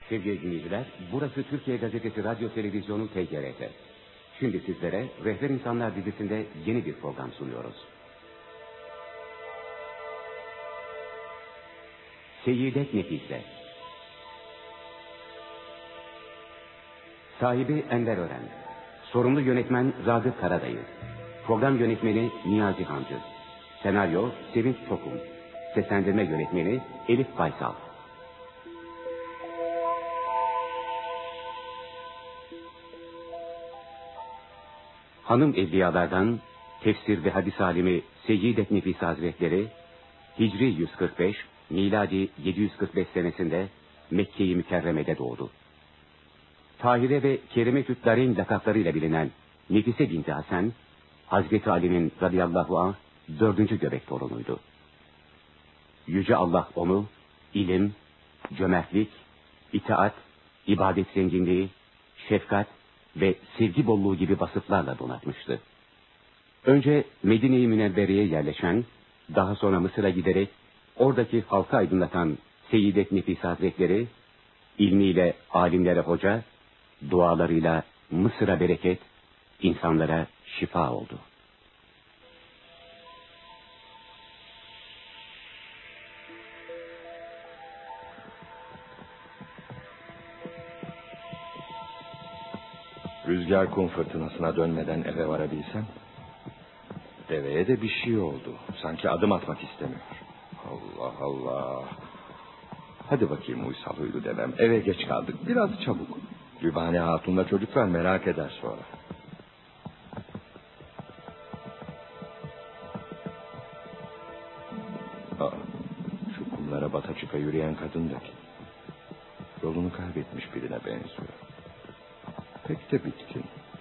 Sevgili dinleyiciler, burası Türkiye Gazetesi Radyo Televizyonu TGRT. Şimdi sizlere Rehber İnsanlar dizisinde yeni bir program sunuyoruz. Seyyidek Nefise. Sahibi Enver Ören. Sorumlu yönetmen Ragıp Karadayı. Program yönetmeni Niyazi Hancı. Senaryo Sevinç Çokum. Seslendirme yönetmeni Elif Baysal. Hanım evliyalardan tefsir ve hadis alimi Seyyid Nefise Hazretleri, Hicri 145, miladi 745 senesinde Mekke-i Mükerreme'de doğdu. Tahire ve Kerime-tü't Dareyn lakaplarıyla bilinen Nefise binti Hasan, Hazreti Ali'nin radıyallahu anh 4. göbek torunuydu. Yüce Allah onu ilim, cömertlik, itaat, ibadet zenginliği, şefkat ve sevgi bolluğu gibi vasıflarla donatmıştı. Önce Medine-i Münevvere'ye yerleşen, daha sonra Mısır'a giderek oradaki halkı aydınlatan Seyyid Nefise Hazretleri, ilmiyle alimlere hoca, dualarıyla Mısır'a bereket, insanlara şifa oldu. Rüzgar kum fırtınasına dönmeden eve varabilsem. Deveye de bir şey oldu. Sanki adım atmak istemiyor. Allah Allah. Hadi bakayım uysal huylu devem. Eve geç kaldık. Biraz çabuk. Dübane Hatun'la çocuklar merak eder sonra. Şu kumlara bata çıka yürüyen kadın da kim? Yolunu kaybetmiş birine benziyor. Pek de bitkin.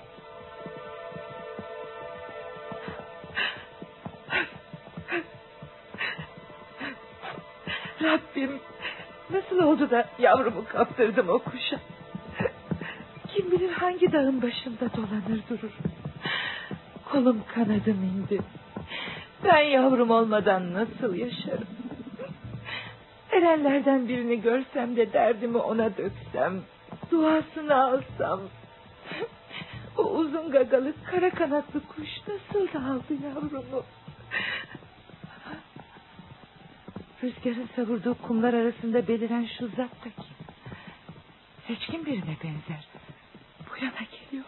Rabbim, nasıl oldu da yavrumu kaptırdım o kuşa? Kim bilir hangi dağın başında dolanır durur. Kolum kanadım indi. Ben yavrum olmadan nasıl yaşarım? Erenlerden birini görsem de derdimi ona döksem, duasını alsam. O uzun gagalı kara kanatlı kuş nasıl da aldı yavrumu? Rüzgarın savurduğu kumlar arasında beliren şu zat da kim? Seçkin birine benzer. Bu yana geliyor.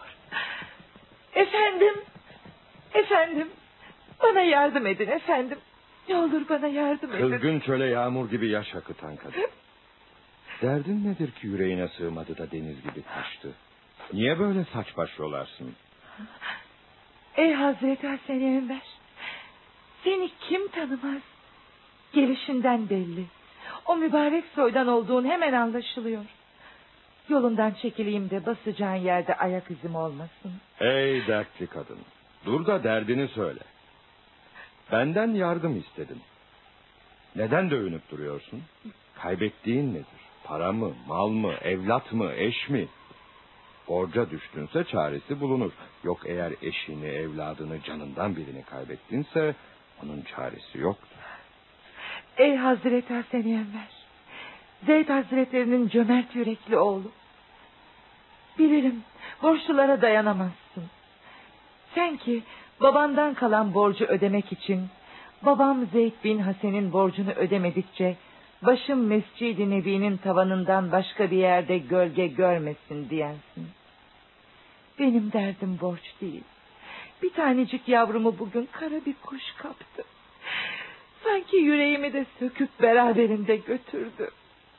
Efendim, bana yardım edin efendim. Ne olur bana yardım edin. Kızgın çöle yağmur gibi yaş akıtan kadın. Derdin nedir ki yüreğine sığmadı da deniz gibi taştı? Niye böyle saç baş yolarsın? Ey Hazreti Hasan Enver, seni kim tanımaz? Gelişinden belli. O mübarek soydan olduğun hemen anlaşılıyor. Yolundan çekileyim de basacağın yerde ayak izim olmasın. Ey dertli kadın, dur da derdini söyle. Benden yardım istedin. Neden dövünüp duruyorsun? Kaybettiğin nedir? Para mı, mal mı, evlat mı, eş mi? Borca düştünse çaresi bulunur. Yok eğer eşini, evladını, canından birini kaybettinse onun çaresi yoktur. Ey Hazreti Hasan Enver, Zeyd Hazretlerinin cömert yürekli oğlu. Bilirim borçlulara dayanamazsın. Sen ki babandan kalan borcu ödemek için babam Zeyd bin Hasan'ın borcunu ödemedikçe başım Mescid-i Nebi'nin tavanından başka bir yerde gölge görmesin diyensin. Benim derdim borç değil. Bir tanecik yavrumu bugün kara bir kuş kaptı. Sanki yüreğimi de söküp beraberinde götürdü.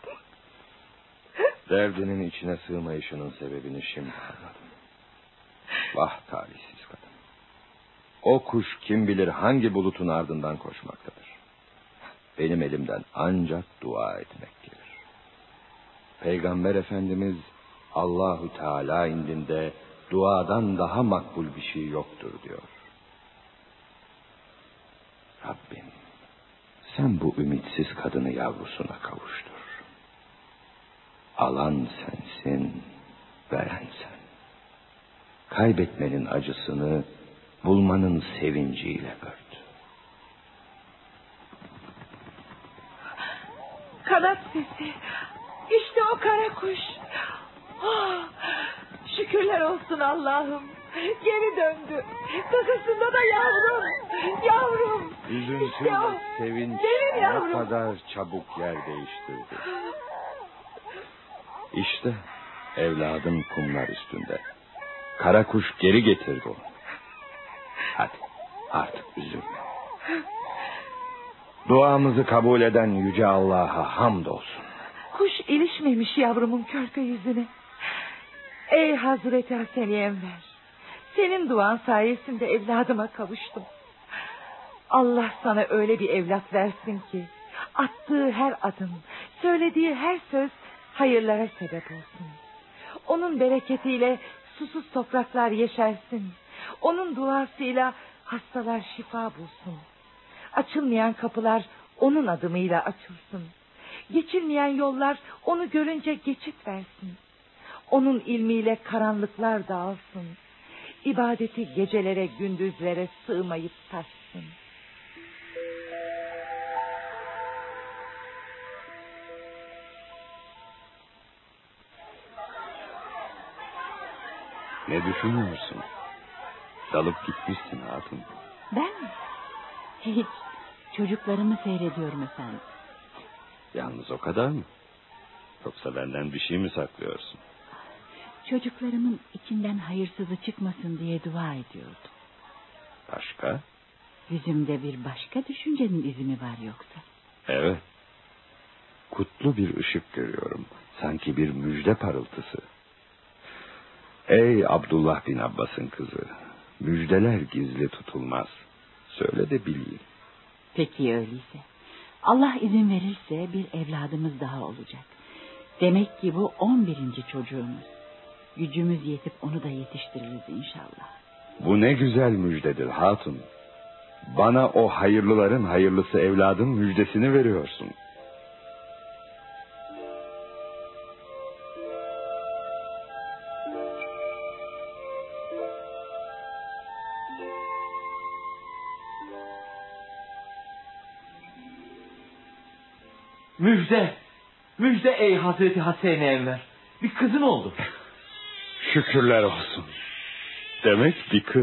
Derdinin içine sığmayışının sebebini şimdi anladım. Vah talihsiz kadın. O kuş kim bilir hangi bulutun ardından koşmaktadır. Benim elimden ancak dua etmek gelir. Peygamber Efendimiz Allahu Teala indinde duadan daha makbul bir şey yoktur diyor. Rabbim, sen bu ümitsiz kadını yavrusuna kavuştur. Alan sensin, veren sen. Kaybetmenin acısını bulmanın sevinciyle ört. Kanat sesi, İşte o kara kuş. Oh, şükürler olsun Allah'ım. Geri döndü. Kakasında da yavrum. Yavrum. Üzüntü İşte o. sevinç Benim ne yavrum. kadar çabuk yer değiştirdi. İşte evladım kumlar üstünde. Kara kuş geri getirdi onu. Hadi artık üzülme. Duamızı kabul eden Yüce Allah'a hamdolsun. Kuş ilişmemiş yavrumun körpe yüzüne. Ey Hazreti Haseni Enver, senin duan sayesinde evladıma kavuştum. Allah sana öyle bir evlat versin ki attığı her adım, söylediği her söz hayırlara sebep olsun. Onun bereketiyle susuz topraklar yeşersin. Onun duasıyla hastalar şifa bulsun. Açılmayan kapılar onun adımıyla açılsın. Geçilmeyen yollar onu görünce geçit versin. Onun ilmiyle karanlıklar dağılsın. İbadeti gecelere gündüzlere sığmayıp taşsın. Ne düşünüyorsun? Dalıp gitmişsin hatun. Ben mi? Hiç. Çocuklarımı seyrediyorum efendim. Yalnız o kadar mı? Yoksa benden bir şey mi saklıyorsun? Çocuklarımın içinden hayırsızı çıkmasın diye dua ediyordum. Başka? Yüzümde bir başka düşüncenin izi mi var yoksa? Evet. Kutlu bir ışık görüyorum. Sanki bir müjde parıltısı. Ey Abdullah bin Abbas'ın kızı. Müjdeler gizli tutulmaz. Söyle de bileyim. Peki öyleyse. Allah izin verirse bir evladımız daha olacak. Demek ki bu 11. çocuğumuz. Gücümüz yetip onu da yetiştiririz inşallah. Bu ne güzel müjdedir hatun. Bana o hayırlıların hayırlısı evladın müjdesini veriyorsun. Müjde. Müjde ey Hazreti Haseni Enver. Bir kızın oldu. Şükürler olsun. Demek bir kız.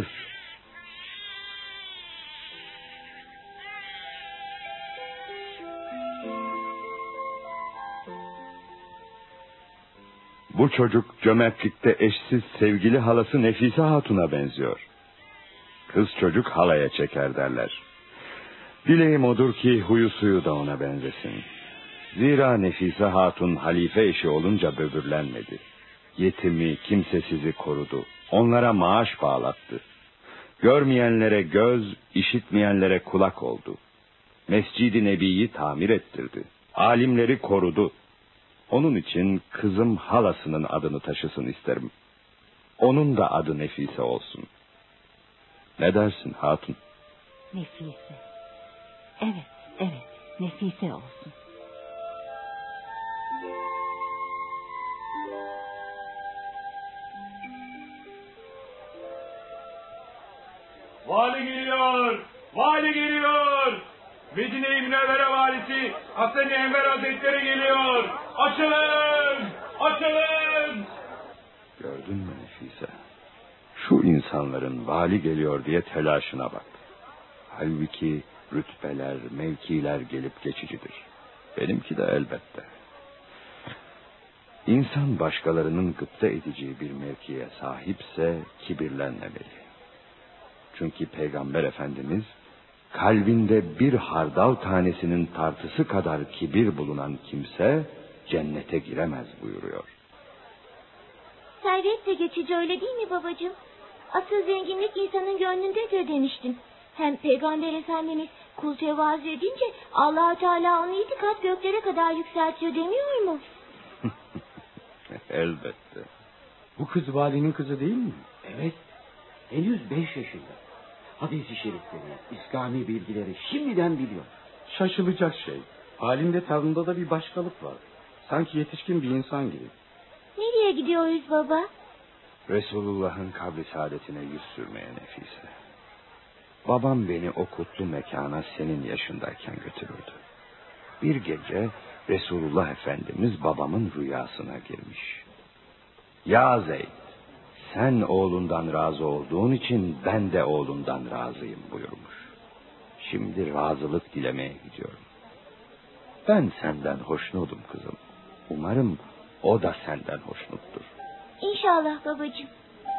Bu çocuk cömertlikte eşsiz sevgili halası Nefise Hatun'a benziyor. Kız çocuk halaya çeker derler. Dileğim odur ki huyu suyu da ona benzesin. Zira Nefise Hatun halife eşi olunca böbürlenmedi. Yetimi, kimsesizi korudu. Onlara maaş bağlattı. Görmeyenlere göz, işitmeyenlere kulak oldu. Mescid-i Nebi'yi tamir ettirdi. Alimleri korudu. Onun için kızım halasının adını taşısın isterim. Onun da adı Nefise olsun. Ne dersin hatun? Nefise. Evet, Nefise olsun. Vali geliyor! Vali geliyor! Medine-i Münevvere valisi Haseni Enver Hazretleri geliyor! Açılın! Açılın! Gördün mü Nefise? Şu insanların vali geliyor diye telaşına bak. Halbuki rütbeler, mevkiler gelip geçicidir. Benimki de elbette. İnsan başkalarının gıpta edeceği bir mevkiye sahipse kibirlenmemeli. Çünkü Peygamber Efendimiz kalbinde bir hardal tanesinin tartısı kadar kibir bulunan kimse cennete giremez buyuruyor. Servet de geçici, öyle değil mi babacığım? Asıl zenginlik insanın gönlündedir demiştin. Hem Peygamber Efendimiz kul tevazu edince Allah-u Teala onu 7 kat göklere kadar yükseltiyor demiyor mu? Elbette. Bu kız valinin kızı değil mi? Evet. Henüz 5 yaşında. Hadis-i şerifleri, İslami bilgileri şimdiden biliyor. Şaşılacak şey. Halinde tavrında da bir başkalık var. Sanki yetişkin bir insan gibi. Nereye gidiyoruz baba? Resulullah'ın kabri saadetine yüz sürmeye Nefise. Babam beni o kutlu mekana senin yaşındayken götürürdü. Bir gece Resulullah Efendimiz babamın rüyasına girmiş. Ya Zeyd, sen oğlundan razı olduğun için ben de oğlundan razıyım buyurmuş. Şimdi razılık dilemeye gidiyorum. Ben senden hoşnutum kızım. Umarım o da senden hoşnuttur. İnşallah babacığım.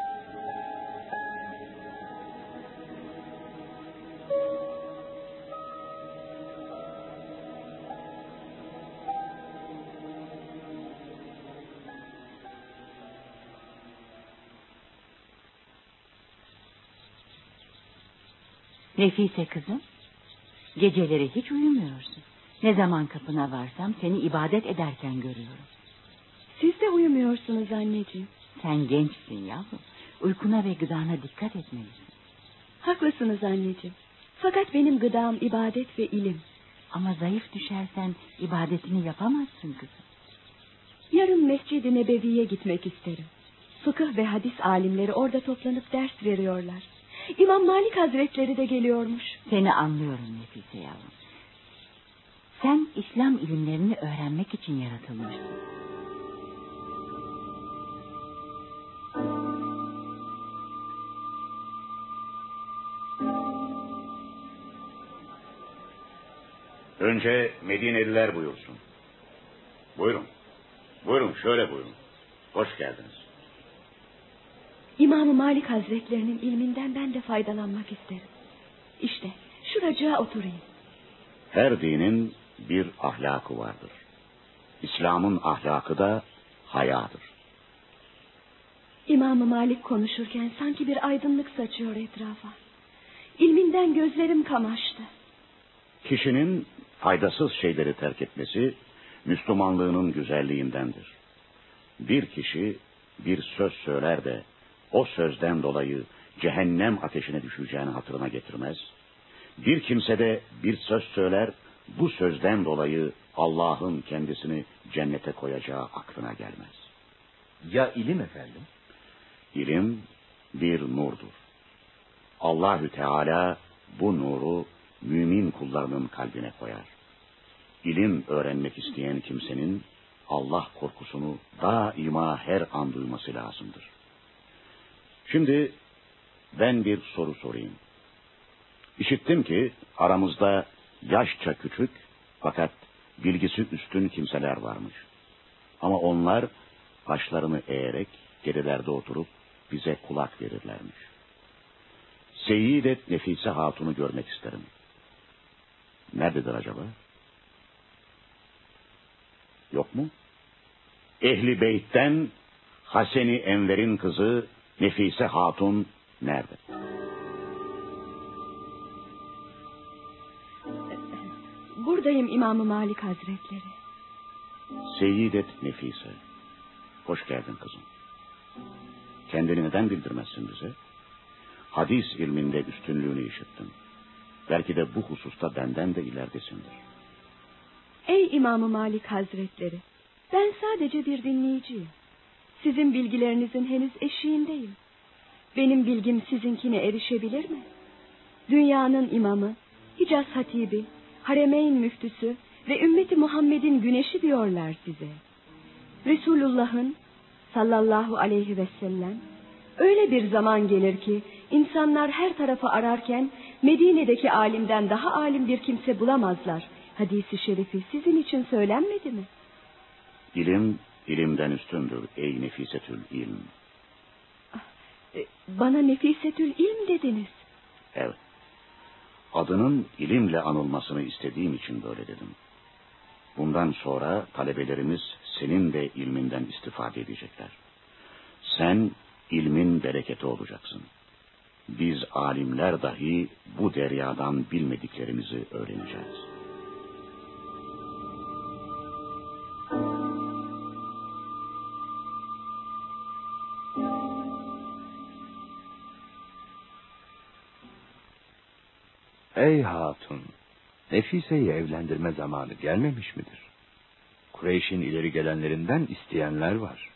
Nefise kızım, geceleri hiç uyumuyorsun. Ne zaman kapına varsam seni ibadet ederken görüyorum. Siz de uyumuyorsunuz anneciğim. Sen gençsin yavrum. Uykuna ve gıdana dikkat etmelisin. Haklısınız anneciğim. Fakat benim gıdam ibadet ve ilim. Ama zayıf düşersen ibadetini yapamazsın kızım. Yarın Mescid-i Nebevi'ye gitmek isterim. Fıkıh ve hadis alimleri orada toplanıp ders veriyorlar. İmam Malik Hazretleri de geliyormuş. Seni anlıyorum Nefise yavrum. Sen İslam ilimlerini öğrenmek için yaratılmışsın. Önce Medineliler buyursun. Buyurun. Buyurun, şöyle buyurun. Hoş geldiniz. İmam Malik Hazretlerinin ilminden ben de faydalanmak isterim. İşte şuracığa oturayım. Her dinin bir ahlakı vardır. İslam'ın ahlakı da hayadır. İmam Malik konuşurken sanki bir aydınlık saçıyor etrafa. İlminden gözlerim kamaştı. Kişinin faydasız şeyleri terk etmesi Müslümanlığının güzelliğindendir. Bir kişi bir söz söyler de o sözden dolayı cehennem ateşine düşeceğini hatırına getirmez. Bir kimse de bir söz söyler, bu sözden dolayı Allah'ın kendisini cennete koyacağı aklına gelmez. Ya ilim efendim? İlim bir nurdur. Allahü Teala bu nuru mümin kullarının kalbine koyar. İlim öğrenmek isteyen kimsenin Allah korkusunu daima her an duyması lazımdır. Şimdi ben bir soru sorayım. İşittim ki aramızda yaşça küçük fakat bilgisi üstün kimseler varmış. Ama onlar başlarını eğerek gerilerde oturup bize kulak verirlermiş. Seyyidet Nefise Hatun'u görmek isterim. Nerededir acaba? Yok mu? Ehli Beyt'ten Haseni Enver'in kızı Nefise Hatun nerede? Buradayım İmam Malik Hazretleri. Seyyidet Nefise. Hoş geldin kızım. Kendini neden bildirmezsin bize? Hadis ilminde üstünlüğünü işittim. Belki de bu hususta benden de ileridesindir. Ey İmam Malik Hazretleri, ben sadece bir dinleyiciyim. Sizin bilgilerinizin henüz eşiğindeyim. Benim bilgim sizinkine erişebilir mi? Dünyanın imamı, Hicaz Hatibi, Haremeyn müftüsü ve ümmeti Muhammed'in güneşi diyorlar size. Resulullah'ın sallallahu aleyhi ve sellem öyle bir zaman gelir ki insanlar her tarafı ararken Medine'deki alimden daha alim bir kimse bulamazlar. Hadis-i şerifi sizin için söylenmedi mi? İlim, ilimden üstündür ey Nefisetül İlm. Bana Nefisetül İlm dediniz. Evet. Adının ilimle anılmasını istediğim için böyle dedim. Bundan sonra talebelerimiz senin de ilminden istifade edecekler. Sen ilmin bereketi olacaksın. Biz alimler dahi bu deryadan bilmediklerimizi öğreneceğiz. Ey hatun, Nefise'yi evlendirme zamanı gelmemiş midir? Kureyş'in ileri gelenlerinden isteyenler var.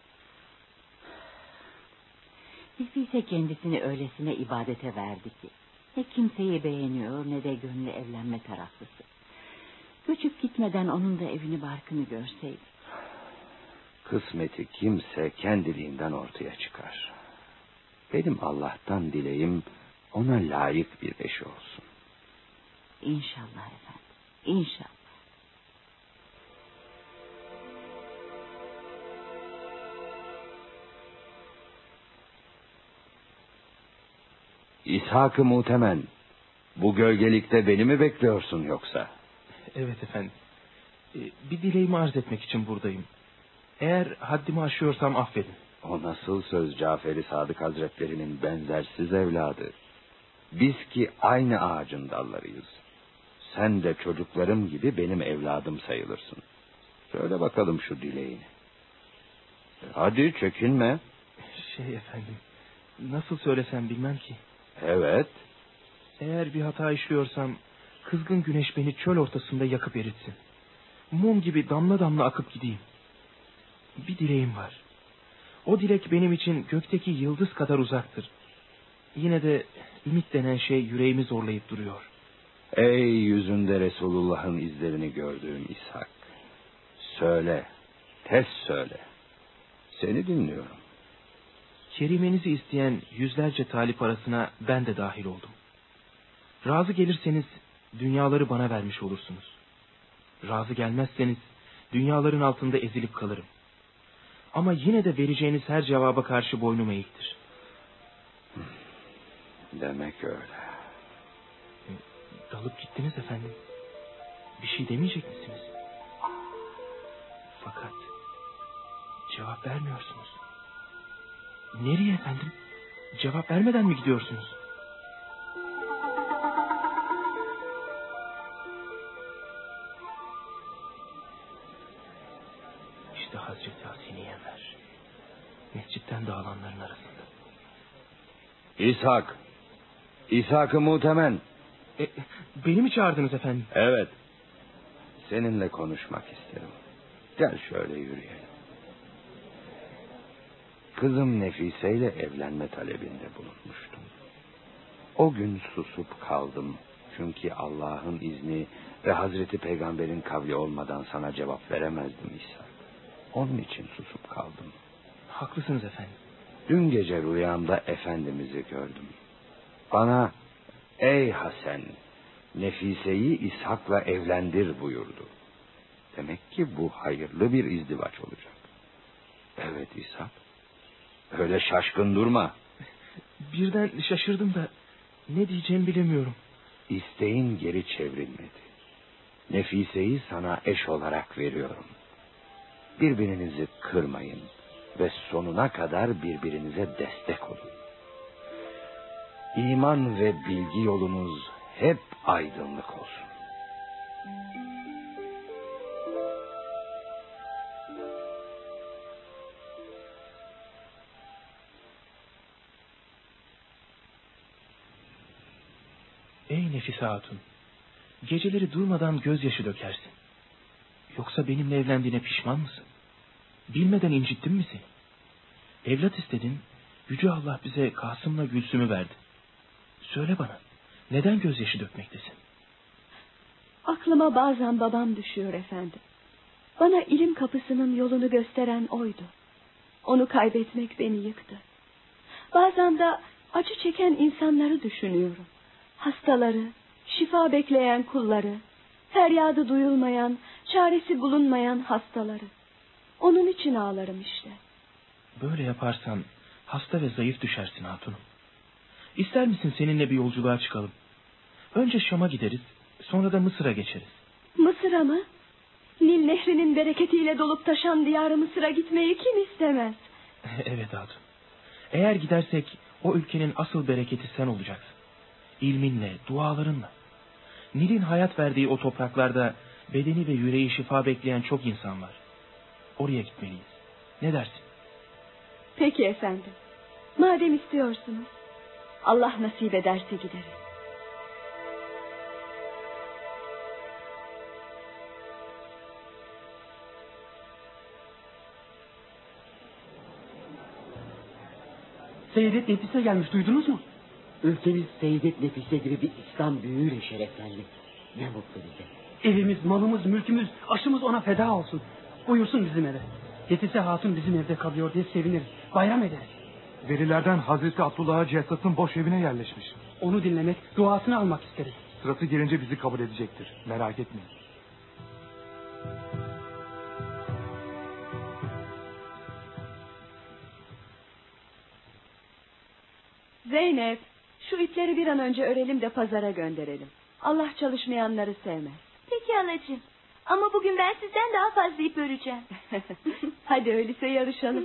Nefise kendisini öylesine ibadete verdi ki ne kimseyi beğeniyor ne de gönlü evlenme taraflısı. Göçüp gitmeden onun da evini barkını görseydik. Kısmeti kimse kendiliğinden ortaya çıkar. Benim Allah'tan dileğim ona layık bir eşi olsun. İnşallah efendim, İnşallah. İshak-ı Mutemen, bu gölgelikte beni mi bekliyorsun yoksa? Evet efendim. Bir dileğimi arz etmek için buradayım. Eğer haddimi aşıyorsam affedin. O nasıl söz Cafer-i Sadık Hazretlerinin benzersiz evladı? Biz ki aynı ağacın dallarıyız. Sen de çocuklarım gibi benim evladım sayılırsın. Söyle bakalım şu dileğini. Hadi çekinme. Efendim, nasıl söylesem bilmem ki. Evet. Eğer bir hata işliyorsam kızgın güneş beni çöl ortasında yakıp eritsin. Mum gibi damla damla akıp gideyim. Bir dileğim var. O dilek benim için gökteki yıldız kadar uzaktır. Yine de ümit denen şey yüreğimi zorlayıp duruyor. Ey yüzünde Resulullah'ın izlerini gördüğüm İshak. Söyle, tez söyle. Seni dinliyorum. Kerimenizi isteyen yüzlerce talip arasına ben de dahil oldum. Razı gelirseniz dünyaları bana vermiş olursunuz. Razı gelmezseniz dünyaların altında ezilip kalırım. Ama yine de vereceğiniz her cevaba karşı boynum eğiktir. Demek öyle. Dalıp gittiniz efendim. Bir şey demeyecek misiniz? Fakat cevap vermiyorsunuz. Nereye efendim? Cevap vermeden mi gidiyorsunuz? İşte Hazreti Hasene-i Enver. Mescitten dağılanların arasında. İshak. İshak-ı Mutemen. Beni mi çağırdınız efendim? Evet. Seninle konuşmak isterim. Gel şöyle yürüyelim. Kızım Nefise ile evlenme talebinde bulunmuştum. O gün susup kaldım. Çünkü Allah'ın izni ve Hazreti Peygamber'in kavli olmadan sana cevap veremezdim İshak. Onun için susup kaldım. Haklısınız efendim. Dün gece rüyamda Efendimiz'i gördüm. Bana ey Hasan, Nefise'yi İshak'la evlendir buyurdu. Demek ki bu hayırlı bir izdivaç olacak. Evet İshak. Öyle şaşkın durma. Birden şaşırdım da ne diyeceğimi bilemiyorum. İsteğin geri çevrilmedi. Nefise'yi sana eş olarak veriyorum. Birbirinizi kırmayın ve sonuna kadar birbirinize destek olun. İman ve bilgi yolunuz hep aydınlık olsun. Ey Nefise Hatun, geceleri durmadan gözyaşı dökersin. Yoksa benimle evlendiğine pişman mısın? Bilmeden incittim mi seni? Evlat istedin, Yüce Allah bize Kasım'la Gülsüm'ü verdi. Söyle bana, neden gözyaşı dökmektesin? Aklıma bazen babam düşüyor efendim. Bana ilim kapısının yolunu gösteren oydu. Onu kaybetmek beni yıktı. Bazen de acı çeken insanları düşünüyorum. Hastaları, şifa bekleyen kulları, feryadı duyulmayan, çaresi bulunmayan hastaları. Onun için ağlarım işte. Böyle yaparsan hasta ve zayıf düşersin hatunum. İster misin seninle bir yolculuğa çıkalım? Önce Şam'a gideriz, sonra da Mısır'a geçeriz. Mısır'a mı? Nil nehrinin bereketiyle dolup taşan diyarı Mısır'a gitmeyi kim istemez? Evet hatun. Eğer gidersek o ülkenin asıl bereketi sen olacaksın. İlminle, dualarınla. Nil'in hayat verdiği o topraklarda bedeni ve yüreği şifa bekleyen çok insan var. Oraya gitmeliyiz. Ne dersin? Peki efendim. Madem istiyorsunuz, Allah nasip ederse gideriz. Seyyidet Nefise gelmiş, duydunuz mu? Ülkemiz Seyyidet Nefise gibi bir İslam büyüğüyle şereflendi. Ne mutlu bize. Evimiz, malımız, mülkümüz, aşımız ona feda olsun. Buyursun bizim eve. Nefise Hatun bizim evde kalıyor diye seviniriz. Bayram ederiz. Velilerden Hazreti Abdullah'a Cessas'ın boş evine yerleşmiş. Onu dinlemek, duasını almak isteriz. Sırası gelince bizi kabul edecektir. Merak etmeyin. Zeynep, şu ipleri bir an önce örelim de pazara gönderelim. Allah çalışmayanları sevmez. Peki halacığım. Ama bugün ben sizden daha fazla ip öreceğim. Hadi öyleyse yarışalım.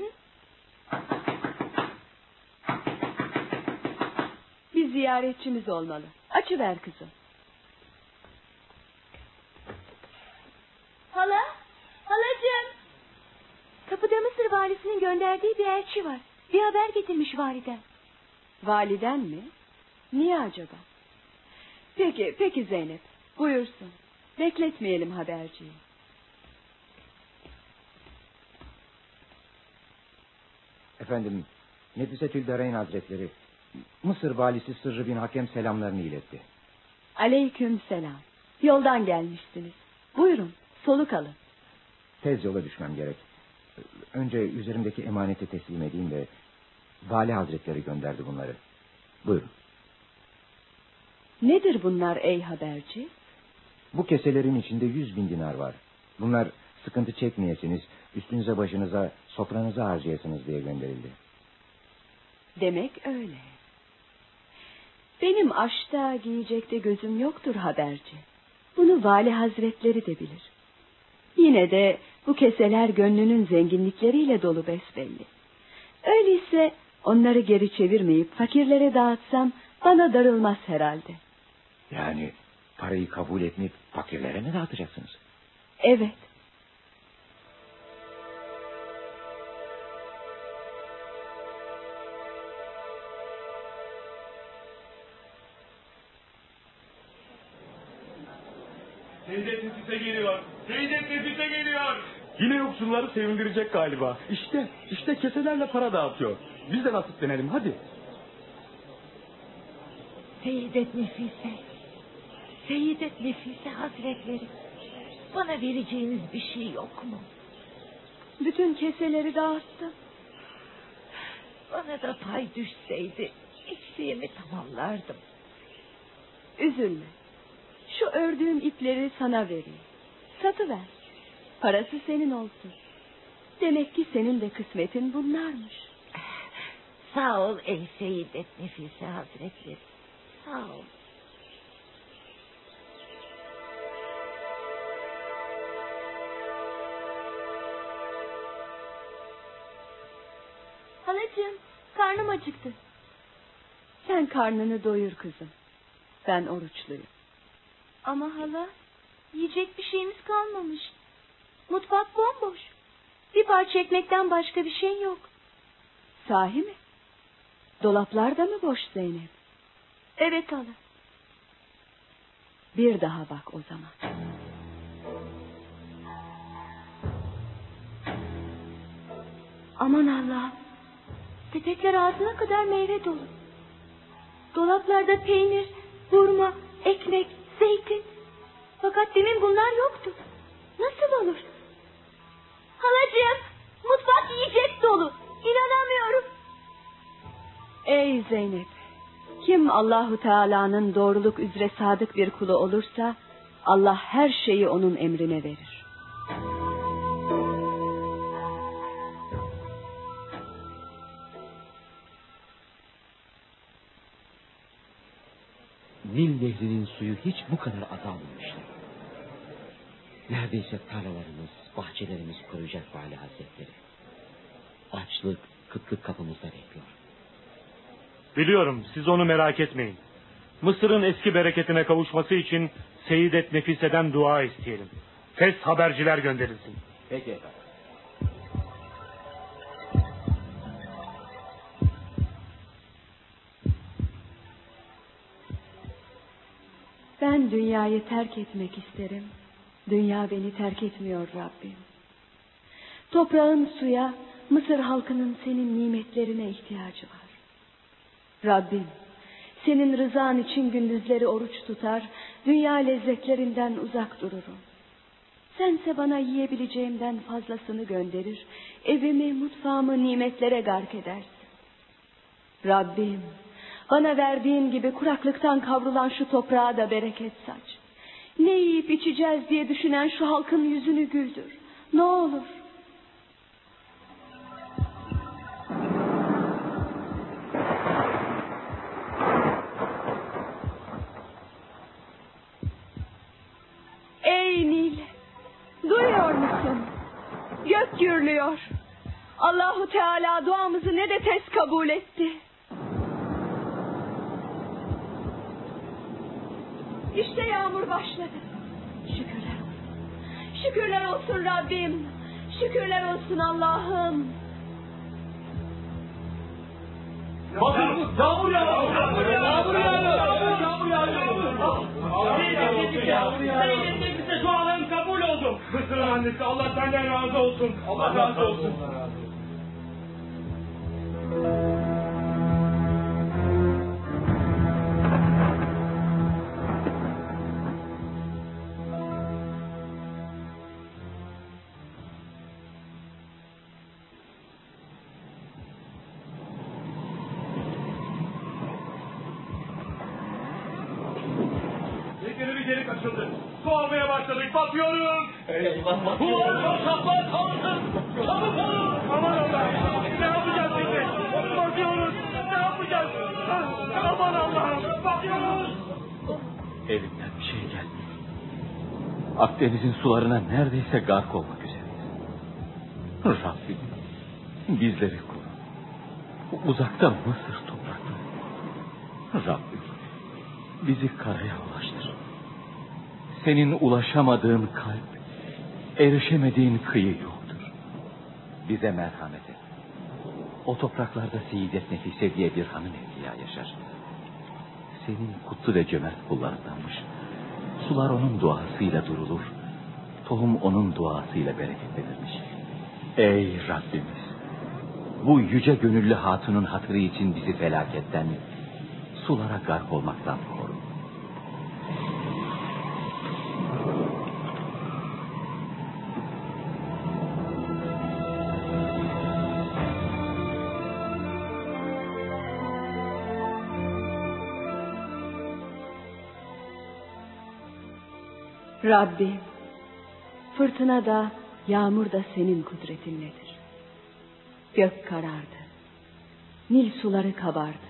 Bir ziyaretçimiz olmalı. Açıver kızım. Halacığım. Kapıda Mısır valisinin gönderdiği bir elçi var. Bir haber getirmiş validen. Validen mi? Niye acaba? Peki Zeynep. Buyursun. Bekletmeyelim haberciyi. Efendim, Nefise Tüldereyn Hazretleri, Mısır valisi Sırrı bin Hakem selamlarını iletti. Aleyküm selam. Yoldan gelmişsiniz. Buyurun, soluk alın. Tez yola düşmem gerek. Önce üzerimdeki emaneti teslim edeyim de Vali Hazretleri gönderdi bunları. Buyurun. Nedir bunlar ey haberci? Bu keselerin içinde 100.000 dinar var. Bunlar sıkıntı çekmeyesiniz, üstünüze başınıza, sofranıza harcayasınız diye gönderildi. Demek öyle. Benim aşta giyecekte gözüm yoktur haberci. Bunu Vali Hazretleri de bilir. Yine de bu keseler gönlünün zenginlikleriyle dolu besbelli. Öyleyse onları geri çevirmeyip fakirlere dağıtsam bana darılmaz herhalde. Yani parayı kabul etmeyip fakirlere mi dağıtacaksınız? Evet. Teyze Nefise geliyor. Teyze Nefise geliyor. Yine yoksulları sevindirecek galiba. İşte keselerle para dağıtıyor. Biz de nasiplenelim hadi. Seyyidet Nefise Hazretleri. Bana vereceğiniz bir şey yok mu? Bütün keseleri dağıttım. Bana da pay düşseydi eksiğimi tamamlardım. Üzülme. Şu ördüğüm ipleri sana vereyim. Satıver. Parası senin olsun. Demek ki senin de kısmetin bunlarmış. Sağ ol ey Seyyidet Nefise Hazretleri. Sağ ol. Halacığım, karnım acıktı. Sen karnını doyur kızım. Ben oruçluyum. Ama hala, yiyecek bir şeyimiz kalmamış. Mutfak bomboş. Bir parça ekmekten başka bir şey yok. Sahi mi? Dolaplar da mı boş Zeynep? Evet hala. Bir daha bak o zaman. Aman Allah'ım. Sepetler ağzına kadar meyve dolu. Dolaplarda peynir, hurma, ekmek, zeytin. Fakat demin bunlar yoktu. Nasıl olur? Halacığım, mutfak yiyecek dolu. İnanamıyorum. Ey Zeynep, kim Allahu Teala'nın doğruluk üzere sadık bir kulu olursa Allah her şeyi onun emrine verir. Nil Nehri'nin suyu hiç bu kadar azalmamıştı. Neredeyse tarlalarımız, bahçelerimiz kuruyacak Vali Hazretleri. Açlık, kıtlık kapımızda bekliyor. Biliyorum, siz onu merak etmeyin. Mısır'ın eski bereketine kavuşması için Seyyidet Nefise'den dua isteyelim. Tez haberciler gönderilsin. Peki efendim. Ben dünyayı terk etmek isterim. Dünya beni terk etmiyor Rabbim. Toprağın suya, Mısır halkının senin nimetlerine ihtiyacı var. Rabbim, Senin rızan için gündüzleri oruç tutar, dünya lezzetlerinden uzak dururum. Sense bana yiyebileceğimden fazlasını gönderir, evimi, mutfağımı nimetlere gark edersin. Rabbim, bana verdiğin gibi kuraklıktan kavrulan şu toprağa da bereket saç. Ne yiyip içeceğiz diye düşünen şu halkın yüzünü güldür. Ne olur. Ey Nil, duyuyor musun? Gök gürlüyor. Allahu Teala duamızı ne de tez kabul etti. İşte yağmur başladı. Şükürler olsun. Şükürler olsun Rabbim. Şükürler olsun Allah'ım. Yağmur yağıyor. Bize dualarım kabul oldu. Mısır'ın annesi, Allah senden razı olsun. Allah razı olsun. Delik açıldı. Su almaya başladık. Batıyoruz. Eyvah. Su alma kaplar kalsın. Çabuk olun. Aman Allah'ım. Ne yapacağız şimdi? Batıyoruz. Ne yapacağız? Aman Allah'ım. Batıyoruz. Elimden bir şey gelmiyor. Akdeniz'in sularına neredeyse gark olmak üzereyiz. Rabbim bizleri koru. Uzakta Mısır toprakları. Rabbim bizi karaya ulaştır. Senin ulaşamadığın kalp, erişemediğin kıyı yoktur. Bize merhamet et. O topraklarda Seyyidet Nefise diye bir hanım evliya yaşar. Senin kutlu ve cömert kullarındanmış. Sular onun duasıyla durulur. Tohum onun duasıyla bereketlenirmiş. Ey Rabbimiz! Bu yüce gönüllü hatunun hatırı için bizi felaketten, sulara gark olmaktan koru. Rabbim, fırtına da, yağmur da senin kudretinledir. Gök karardı, Nil suları kabardı.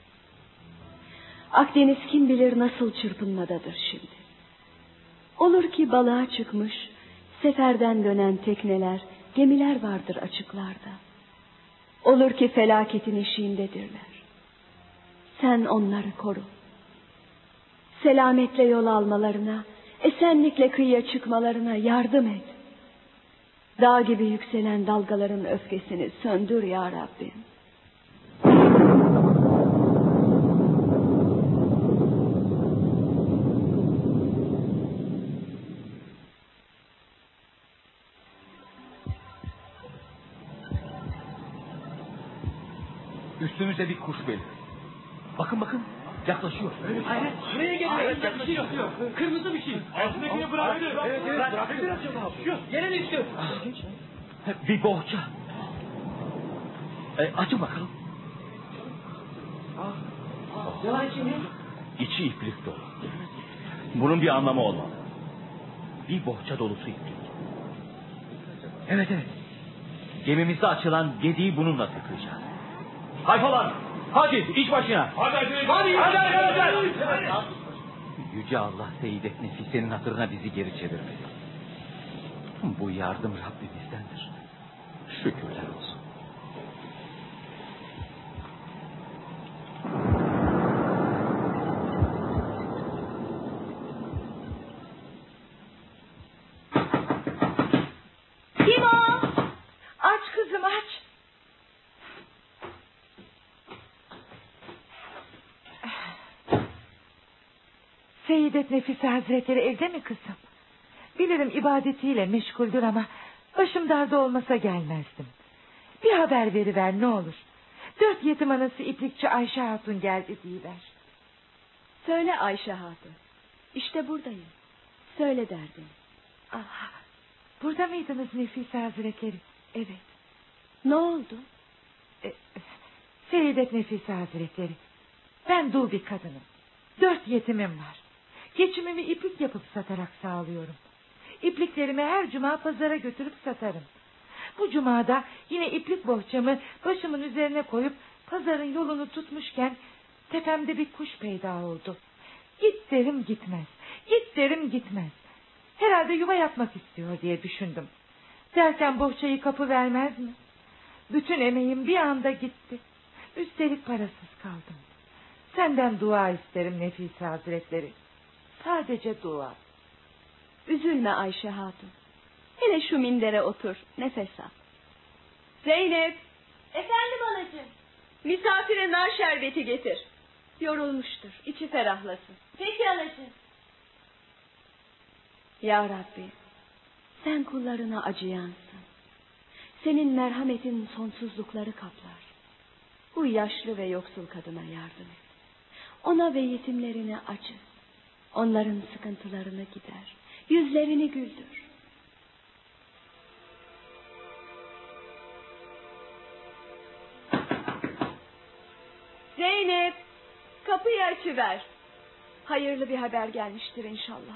Akdeniz kim bilir nasıl çırpınmadadır şimdi. Olur ki balığa çıkmış, seferden dönen tekneler, gemiler vardır açıklarda. Olur ki felaketin eşiğindedirler. Sen onları koru. Selametle yol almalarına, esenlikle kıyıya çıkmalarına yardım et. Dağ gibi yükselen dalgaların öfkesini söndür ya Rabbim. Üstümüze bir kuş belirdi. Bakın bakın, yaklaşıyor. Hayır, şuraya geliyor. Yaklaşıyor. Kırmızı bir şey. Altındakini bıraktı. Evet, bıraktı. Şu, yere düştü. Bir bohça. Açın bakalım. Ne var içinde? İçi iplik dolu. Bunun bir anlamı olmalı. Bir bohça dolusu iplik. Evet. Gemimizde açılan gediği bununla tıkayacağız. Hayfalar, hadi iş başına. Hadi. Yüce Allah Seyyidet Nefise'nin hatırına bizi geri çevirmedi. Bu yardım Rabbimizdendir. Şükürler olsun. Kim o? Aç kızım, aç. Seyyidet Nefise Hazretleri evde mi kızım? Bilirim ibadetiyle meşguldür ama başım darda olmasa gelmezdim. Bir haber veriver ne olur. 4 yetim anası İplikçi Ayşe Hatun geldi diyiver. Söyle Ayşe Hatun. İşte buradayım. Söyle derdin. Ah, burada mıydınız Nefise Hazretleri? Evet. Ne oldu? Seyyidet Nefise Hazretleri. Ben dul bir kadınım. 4 yetimim var. Geçimimi iplik yapıp satarak sağlıyorum. İpliklerimi her cuma pazara götürüp satarım. Bu cumada yine iplik bohçamı başımın üzerine koyup pazarın yolunu tutmuşken tepemde bir kuş peyda oldu. Git derim gitmez. Git derim gitmez. Herhalde yuva yapmak istiyor diye düşündüm. Derken bohçayı kapı vermez mi? Bütün emeğim bir anda gitti. Üstelik parasız kaldım. Senden dua isterim Nefise Hazretleri. Sadece dua. Üzülme Ayşe Hatun. Hele şu mindere otur, nefes al. Zeynep! Efendim halacığım. Misafire nar şerbeti getir. Yorulmuştur, içi ferahlasın. Peki halacığım. Ya Rabbi, sen kullarına acıyansın. Senin merhametin sonsuzlukları kaplar. Bu yaşlı ve yoksul kadına yardım et. Ona ve yetimlerine acı. Onların sıkıntılarını gider. Yüzlerini güldür. Zeynep, kapıyı açıver. Hayırlı bir haber gelmiştir inşallah.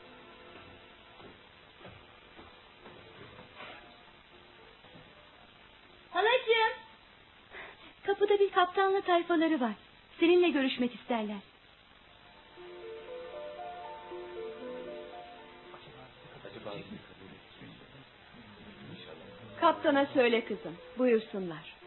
Halacığım. Kapıda bir kaptanla tayfaları var. Seninle görüşmek isterler. Kaptana söyle kızım, buyursunlar.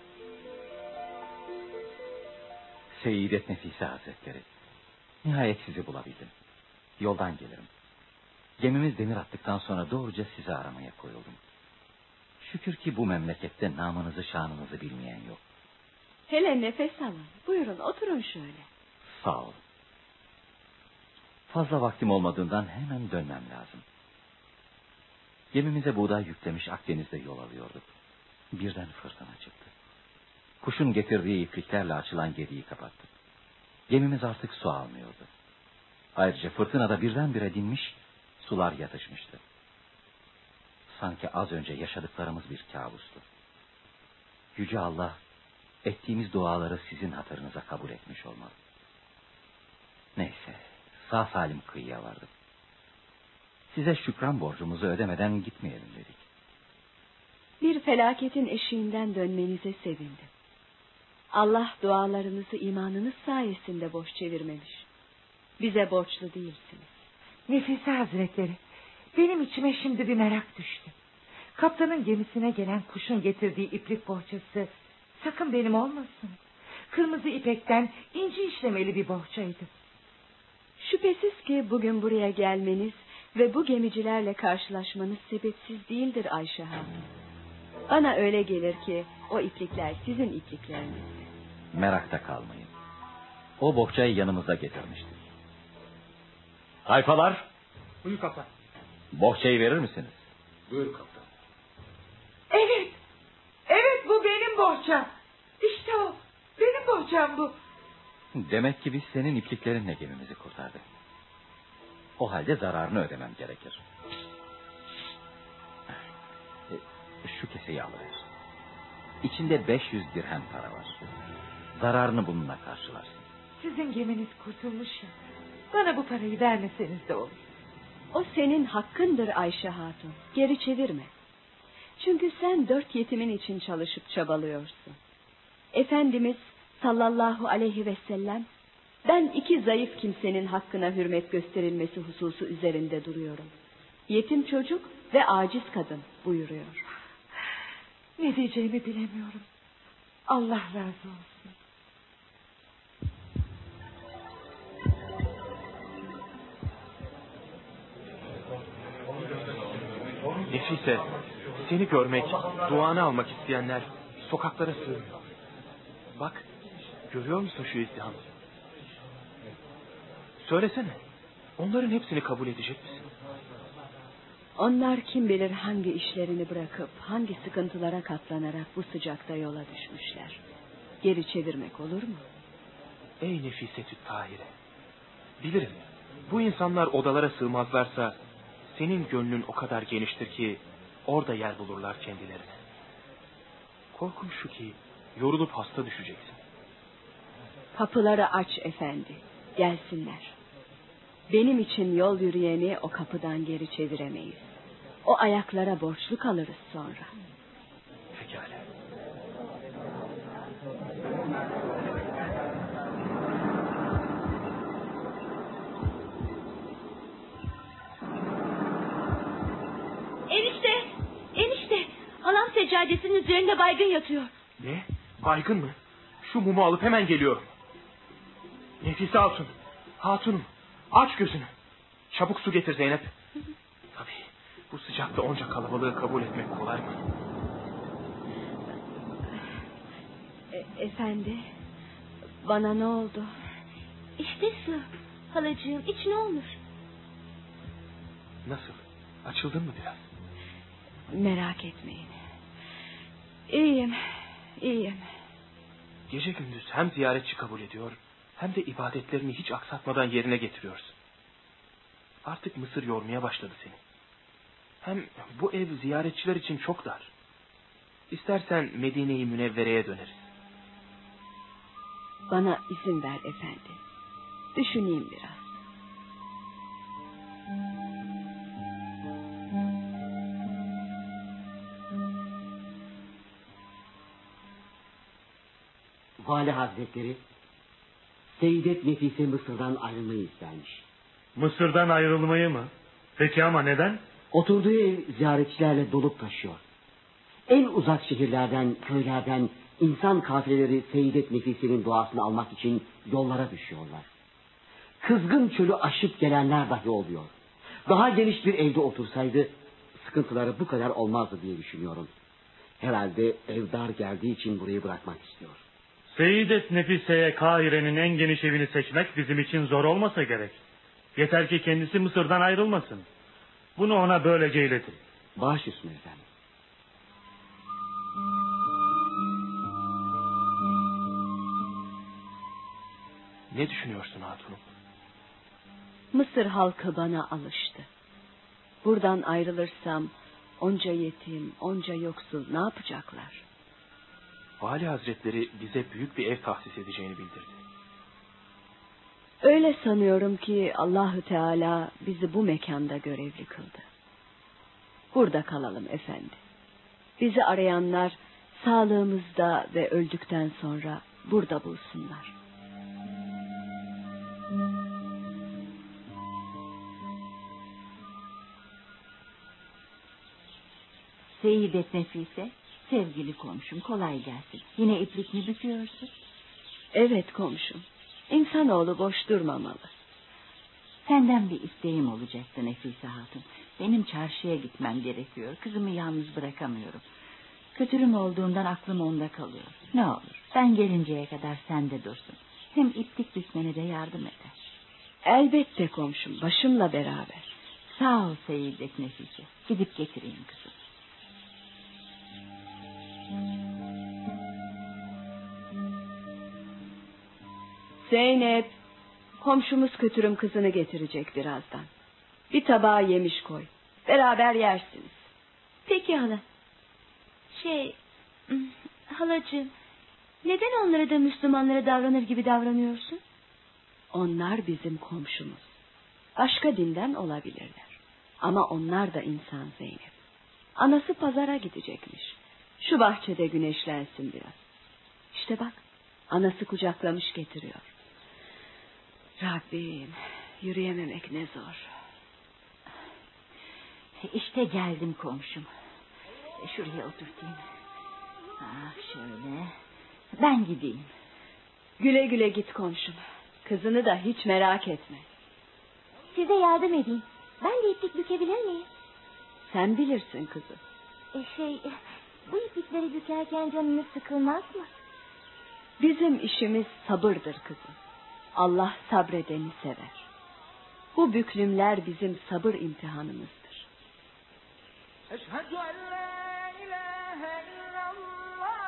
Seyyidet Nefise Hazretleri. Nihayet sizi bulabildim. Yoldan gelirim. Gemimiz demir attıktan sonra doğruca sizi aramaya koyuldum. Şükür ki bu memlekette namınızı şanınızı bilmeyen yok. Hele nefes alın. Buyurun oturun şöyle. Sağ olun. Fazla vaktim olmadığından hemen dönmem lazım. Gemimize buğday yüklemiş Akdeniz'de yol alıyorduk. Birden fırtına çıktı. Kuşun getirdiği ipliklerle açılan gediği kapattık. Gemimiz artık su almıyordu. Ayrıca fırtınada birdenbire dinmiş, sular yatışmıştı. Sanki az önce yaşadıklarımız bir kabustu. Yüce Allah ettiğimiz duaları sizin hatırınıza kabul etmiş olmalı. Neyse, sağ salim kıyıya vardık. Size şükran borcumuzu ödemeden gitmeyelim dedik. Bir felaketin eşiğinden dönmenize sevindim. Allah dualarınızı imanınız sayesinde boş çevirmemiş. Bize borçlu değilsiniz. Nefise Hazretleri, benim içime şimdi bir merak düştü. Kaptanın gemisine gelen kuşun getirdiği iplik bohçası sakın benim olmasın. Kırmızı ipekten inci işlemeli bir bohçaydı. Şüphesiz ki bugün buraya gelmeniz ve bu gemicilerle karşılaşmanız sebepsiz değildir Ayşe Hanım. Bana öyle gelir ki o iplikler sizin iplikleriniz. Merakta kalmayın. O bohçayı yanımıza getirmiştik. Tayfalar. Buyur kaptan. Bohçayı verir misiniz? Buyur kaptan. Evet. Evet, bu benim bohçam. İşte o. Benim bohçam bu. Demek ki biz senin ipliklerinle gemimizi kurtardık. O halde zararını ödemem gerekir. Şu keseyi alıver. İçinde 500 dirhem para var. Zararını bununla karşılarsın. Sizin geminiz kurtulmuş ya. Bana bu parayı vermeseniz de olur. O senin hakkındır Ayşe Hatun. Geri çevirme. Çünkü sen 4 yetimin için çalışıp çabalıyorsun. Efendimiz sallallahu aleyhi ve sellem, ben 2 zayıf kimsenin hakkına hürmet gösterilmesi hususu üzerinde duruyorum. Yetim çocuk ve aciz kadın buyuruyor. Ne diyeceğimi bilemiyorum. Allah razı olsun. Nefise, seni görmek, duanı almak isteyenler sokaklara sığmıyor. Bak, görüyor musun şu izdihamı? Söylesene, onların hepsini kabul edecek misin? Onlar kim bilir hangi işlerini bırakıp hangi sıkıntılara katlanarak bu sıcakta yola düşmüşler. Geri çevirmek olur mu? Ey Nefise-tü Tahire, Bilirim. Bu insanlar odalara sığmazlarsa senin gönlün o kadar geniştir ki orada yer bulurlar kendilerine. Korkum şu ki yorulup hasta düşeceksin. Kapıları aç efendi. Gelsinler. Benim için yol yürüyeni o kapıdan geri çeviremeyiz. O ayaklara borçlu kalırız sonra. Pekala. Enişte. Halam seccadesinin üzerinde baygın yatıyor. Ne? Baygın mı? Şu mumu alıp hemen geliyorum. Nefise Hatun. Hatunum. Aç gözünü. Çabuk su getir Zeynep. Tabii bu sıcakta onca kalabalığı kabul etmek kolay mı? Efendi. Bana ne oldu? İşte su. Halacığım iç ne olur. Nasıl? Açıldın mı biraz? Merak etmeyin. İyiyim. Gece gündüz hem ziyaretçi kabul ediyor hem de ibadetlerini hiç aksatmadan yerine getiriyorsun. Artık Mısır yormaya başladı seni. Hem bu ev ziyaretçiler için çok dar. İstersen Medine-i Münevvere'ye döneriz. Bana izin ver efendi. Düşüneyim biraz. Vali Hazretleri, Seyyidet Nefise Mısır'dan ayrılmayı istermiş. Mısır'dan ayrılmayı mı? Peki ama neden? Oturduğu ev ziyaretçilerle dolup taşıyor. En uzak şehirlerden, köylerden insan kafileleri Seyyidet Nefise'nin duasını almak için yollara düşüyorlar. Kızgın çölü aşıp gelenler dahi oluyor. Daha geniş bir evde otursaydı sıkıntıları bu kadar olmazdı diye düşünüyorum. Herhalde ev dar geldiği için burayı bırakmak istiyor. Seyyidet Nefise'ye Kahire'nin en geniş evini seçmek bizim için zor olmasa gerek. Yeter ki kendisi Mısır'dan ayrılmasın. Bunu ona böylece iletin. Baş üstüne efendim. Ne düşünüyorsun hatunum? Mısır halkı bana alıştı. Buradan ayrılırsam onca yetim, onca yoksul ne yapacaklar? Vali Hazretleri bize büyük bir ev tahsis edeceğini bildirdi. Öyle sanıyorum ki Allahü Teala bizi bu mekanda görevli kıldı. Burada kalalım efendi. Bizi arayanlar sağlığımızda ve öldükten sonra burada bulsunlar. Seyyidet Nefise, sevgili komşum kolay gelsin. Yine iplik mi büküyorsun? Evet komşum. İnsanoğlu boş durmamalı. Senden bir isteğim olacaktı Nefise Hatun. Benim çarşıya gitmem gerekiyor. Kızımı yalnız bırakamıyorum. Kötürüm olduğundan aklım onda kalıyor. Ne olur ben gelinceye kadar sen de dursun. Hem iplik bükmene de yardım eder. Elbette komşum, başımla beraber. Sağ ol Seyyidet Nefise. Gidip getireyim kızım. Zeynep, komşumuz kötürüm kızını getirecek birazdan. Bir tabağa yemiş koy. Beraber yersiniz. Peki hala. Halacığım, neden onlara da Müslümanlara davranır gibi davranıyorsun? Onlar bizim komşumuz. Başka dinden olabilirler. Ama onlar da insan Zeynep. Anası pazara gidecekmiş. Şu bahçede güneşlensin biraz. İşte bak, anası kucaklamış getiriyor. Rabbim, yürüyememek ne zor. İşte geldim komşum. Şuraya oturtayım. Şöyle. Ben gideyim. Güle güle git komşum. Kızını da hiç merak etme. Size yardım edeyim. Ben de iplik bükebilir miyim? Sen bilirsin kızım. Bu iplikleri bükerken canınız sıkılmaz mı? Bizim işimiz sabırdır kızım. Allah sabredeni sever. Bu büklümler bizim sabır imtihanımızdır. Eşhedü en la ilahe illallah.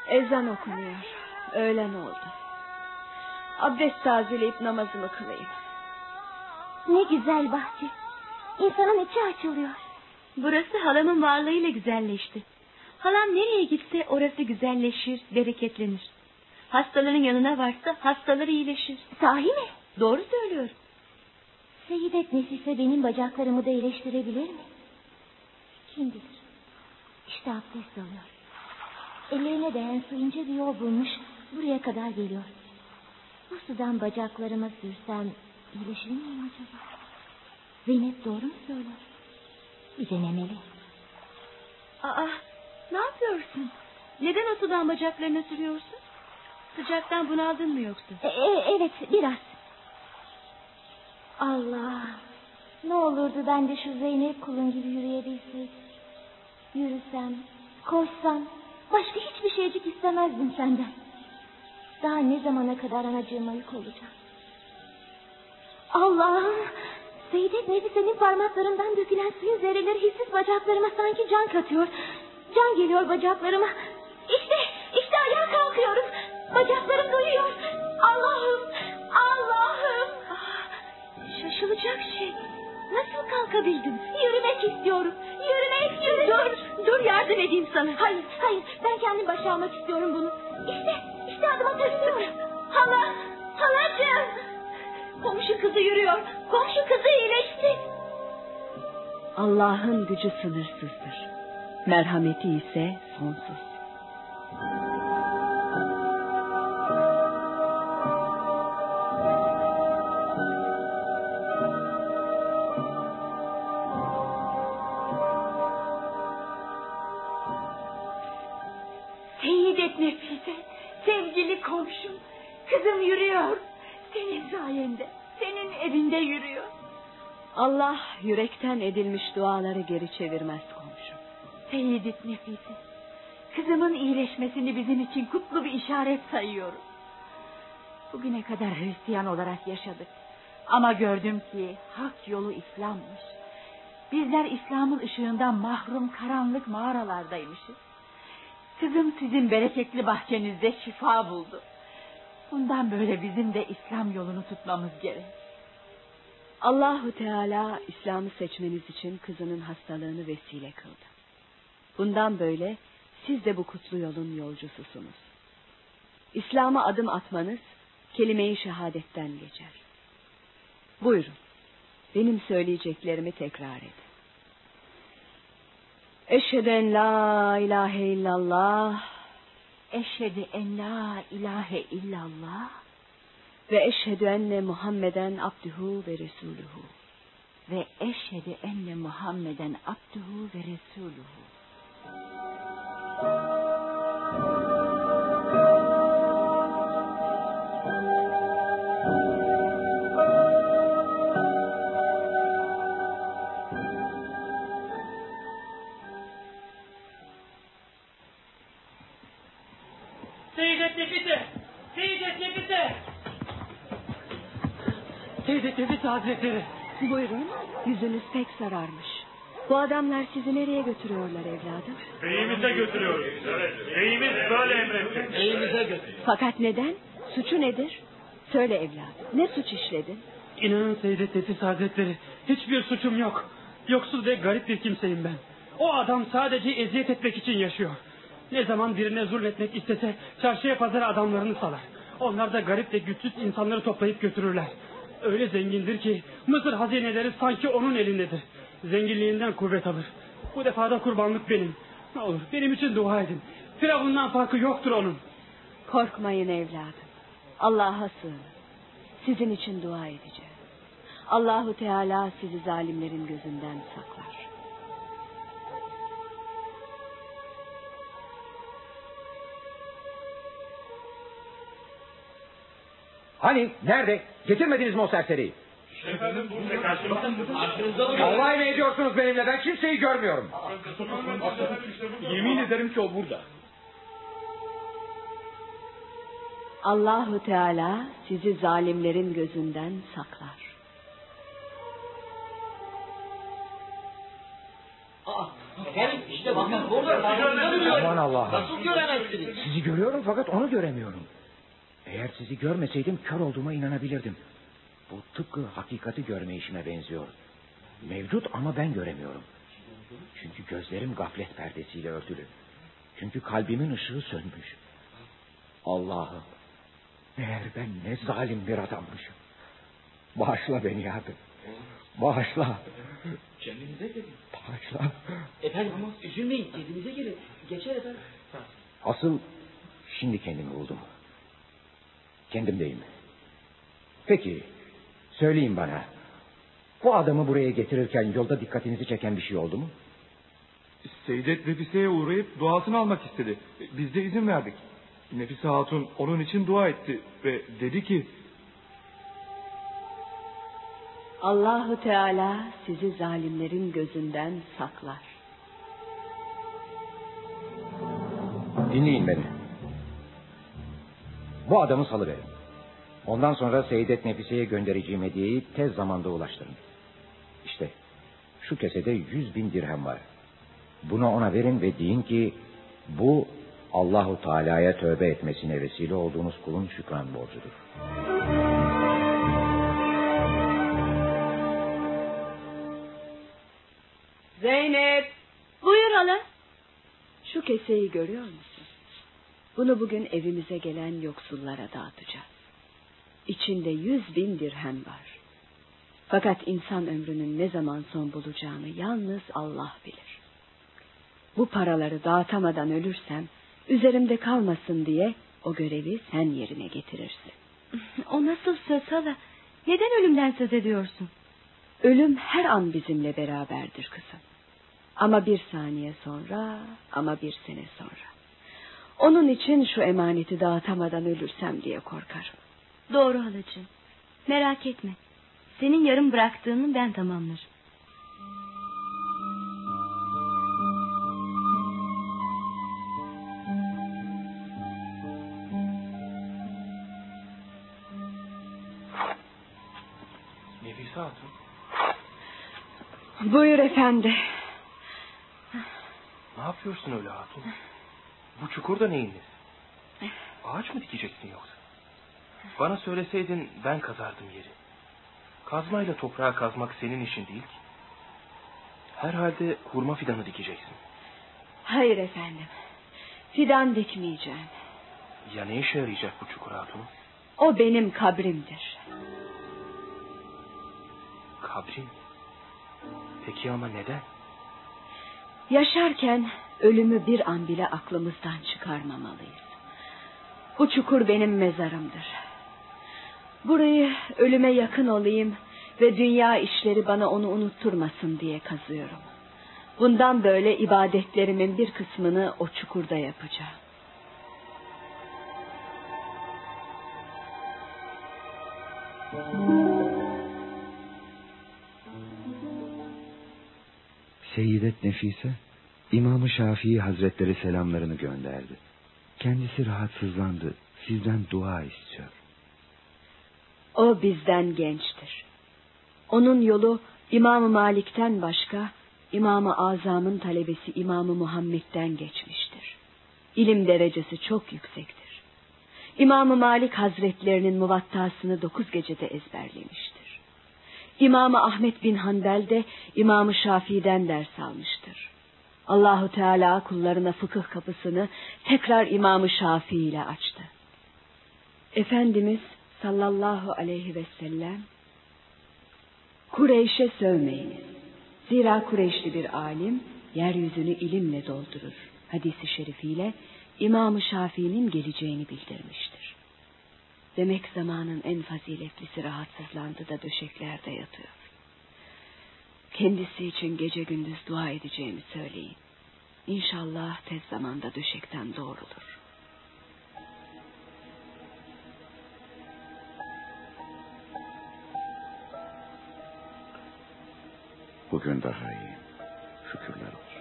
Ezan okunuyor. Öğlen oldu. Abdest tazeleyip namazımı kılayım. Ne güzel bahçe. İnsanın içi açılıyor. Burası halamın varlığıyla güzelleşti. Halam nereye gitse orası güzelleşir, bereketlenir. Hastaların yanına varsa hastaları iyileşir. Sahi mi? Doğru söylüyor. Seyyidet Nefise benim bacaklarımı da iyileştirebilir mi? Kim bilir. İşte abdest alıyor. Ellerine değen su ince bir yol bulmuş, buraya kadar geliyor. Bu sudan bacaklarıma sürsem iyileşir miyim acaba? Zeynep doğru mu söylüyor? Bir denemeli. Aa, ne yapıyorsun? Neden o sudan bacaklarına sürüyorsun? Sıcaktan bunaldın mı yoksa? Evet, biraz. Allah, ne olurdu ben de şu Zeynep kulun gibi yürüyebilseydim. Yürüsem, koşsam, başka hiçbir şeycik istemezdim senden. Daha ne zamana kadar anacığıma yük olacağım? Allah'ım, Seyyidet Nefise'nin parmaklarından dökülen suyun zerreleri hissiz bacaklarıma sanki can katıyor. Can geliyor bacaklarıma. İşte ayağa kalkıyorum. Bacaklarım duyuyor. Allah'ım, Allah'ım. Şaşılacak şey. Nasıl kalkabildin? Yürümek istiyorum. Dur yardım edeyim sana. Hayır, ben kendim başarmak istiyorum bunu. İşte adım atabiliyorum. Halacığım. Komşu kızı yürüyor. Komşu kızı iyileşti. Allah'ın gücü sınırsızdır. Merhameti ise sonsuz. Seyyidet Nefise, sevgili komşum, kızım yürüyor. Senin sayende, senin evinde yürüyor. Allah yürekten edilmiş duaları geri çevirmez komşum. Seyyidet Nefise, kızımın iyileşmesini bizim için kutlu bir işaret sayıyorum. Bugüne kadar Hristiyan olarak yaşadık. Ama gördüm ki hak yolu İslam'mış. Bizler İslam'ın ışığından mahrum karanlık mağaralardaymışız. Kızım sizin bereketli bahçenizde şifa buldu. Bundan böyle bizim de İslam yolunu tutmamız gerek. Allahu Teala İslam'ı seçmeniz için kızının hastalığını vesile kıldı. Bundan böyle siz de bu kutlu yolun yolcususunuz. İslam'a adım atmanız kelime-i şehadetten geçer. Buyurun, benim söyleyeceklerimi tekrar edin. Eşhedü en la ilahe illallah. Eşhedü en la ilahe illallah. Ve eşhedü enne Muhammeden abduhu ve resuluhu. Ve eşhedü enne Muhammeden abduhu ve resuluhu. Seyyidet Nefise! Seyyidet Nefise! Seyyidet Nefise Hazretleri! Buyurun, yüzünüz pek sararmış. Bu adamlar sizi nereye götürüyorlar evladım? Beyimize götürüyoruz. Evet, beyimiz böyle emretti. Beyimize götür. Fakat neden? Suçu nedir? Söyle evladım, ne suç işledin? İnanın Seyyidet Nefise Hazretleri, hiçbir suçum yok. Yoksul ve garip bir kimseyim ben. O adam sadece eziyet etmek için yaşıyor. Ne zaman birine zulmetmek istese çarşıya pazara adamlarını salar. Onlar da garip ve güçsüz insanları toplayıp götürürler. Öyle zengindir ki Mısır hazineleri sanki onun elindedir. Zenginliğinden kuvvet alır. Bu defa da kurbanlık benim. Ne olur benim için dua edin. Firavundan farkı yoktur onun. Korkmayın evladım. Allah'a sığının. Sizin için dua edeceğim. Allahu Teala sizi zalimlerin gözünden saklar. Hani? Nerede? Getirmediniz mi o serseriyi? Efendim burada karşımızda. Alay mı ediyorsunuz benimle? Ben kimseyi görmüyorum. Yemin ederim ki o burada. Allahu Teala sizi zalimlerin gözünden saklar. Efendim işte bakın burada. Aman Allah'ım. Nasıl göremezsiniz? Sizi görüyorum fakat onu göremiyorum. Eğer sizi görmeseydim kör olduğuma inanabilirdim. Bu tıpkı hakikati görme işime benziyor. Mevcut ama ben göremiyorum. Çünkü gözlerim gaflet perdesiyle örtülü. Çünkü kalbimin ışığı sönmüş. Allah'ım, meğer ben ne zalim bir adammışım. Bağışla beni yardım. Bağışla. Kendinize gelin. Bağışla. Efendim ama üzülmeyin, kendinize gelin. Geçer efendim. Asıl şimdi kendimi buldum. Kendimdeyim. Peki, söyleyin bana. Bu adamı buraya getirirken yolda dikkatinizi çeken bir şey oldu mu? Seyyidet Nefise'ye uğrayıp duasını almak istedi. Biz de izin verdik. Nefise Hatun onun için dua etti ve dedi ki... Allahu Teala sizi zalimlerin gözünden saklar. Dinleyin beni. Bu adamı salıverin. Ondan sonra Seyyidet Nefise'ye göndereceğim hediyeyi tez zamanda ulaştırın. İşte şu kesede 100.000 dirhem var. Bunu ona verin ve deyin ki bu Allahu Teala'ya tövbe etmesine vesile olduğunuz kulun şükran borcudur. Zeynep! Buyur hala. Şu keseyi görüyor musun? Bunu bugün evimize gelen yoksullara dağıtacağız. İçinde 100.000 dirhem var. Fakat insan ömrünün ne zaman son bulacağını yalnız Allah bilir. Bu paraları dağıtamadan ölürsem üzerimde kalmasın diye o görevi sen yerine getirirsin. O nasıl söz hala? Neden ölümden söz ediyorsun? Ölüm her an bizimle beraberdir kızım. Ama bir saniye sonra, ama bir sene sonra. Onun için şu emaneti dağıtamadan ölürsem diye korkarım. Doğru halacığım. Merak etme. Senin yarım bıraktığını ben tamamlarım. Nefise Hatun. Buyur efendi. Ne yapıyorsun öyle hatun? Bu çukurda neyin nesi? Ağaç mı dikeceksin yoksa? Bana söyleseydin ben kazardım yeri. Kazmayla toprağa kazmak senin işin değil ki. Herhalde hurma fidanı dikeceksin. Hayır efendim. Fidan dikmeyeceğim. Ya ne işe yarayacak bu çukur hatun? O benim kabrimdir. Kabrin? Peki ama neden? Yaşarken ölümü bir an bile aklımızdan çıkarmamalıyız. Bu çukur benim mezarımdır. Burayı ölüme yakın olayım ve dünya işleri bana onu unutturmasın diye kazıyorum. Bundan böyle ibadetlerimin bir kısmını o çukurda yapacağım. Seyyidet Nefise, İmam-ı Şafii Hazretleri selamlarını gönderdi. Kendisi rahatsızlandı, sizden dua istiyor. O bizden gençtir. Onun yolu İmam-ı Malik'ten başka İmam-ı Azam'ın talebesi İmam-ı Muhammed'den geçmiştir. İlim derecesi çok yüksektir. İmam-ı Malik Hazretlerinin muvattasını 9 gecede ezberlemiştir. İmam-ı Ahmet bin Hanbel de İmam-ı Şafii'den ders almıştır. Allahu Teala kullarına fıkıh kapısını tekrar İmam-ı Şafii ile açtı. Efendimiz sallallahu aleyhi ve sellem, Kureyş'e sövmeyiniz. Zira Kureyşli bir alim yeryüzünü ilimle doldurur hadisi şerifiyle İmam-ı Şafii'nin geleceğini bildirmiştir. Demek zamanın en faziletlisi rahatsızlandı da döşeklerde yatıyor. Kendisi için gece gündüz dua edeceğimi söyleyin. İnşallah tez zamanda döşekten doğrulur. Bugün daha iyi. Şükürler olsun.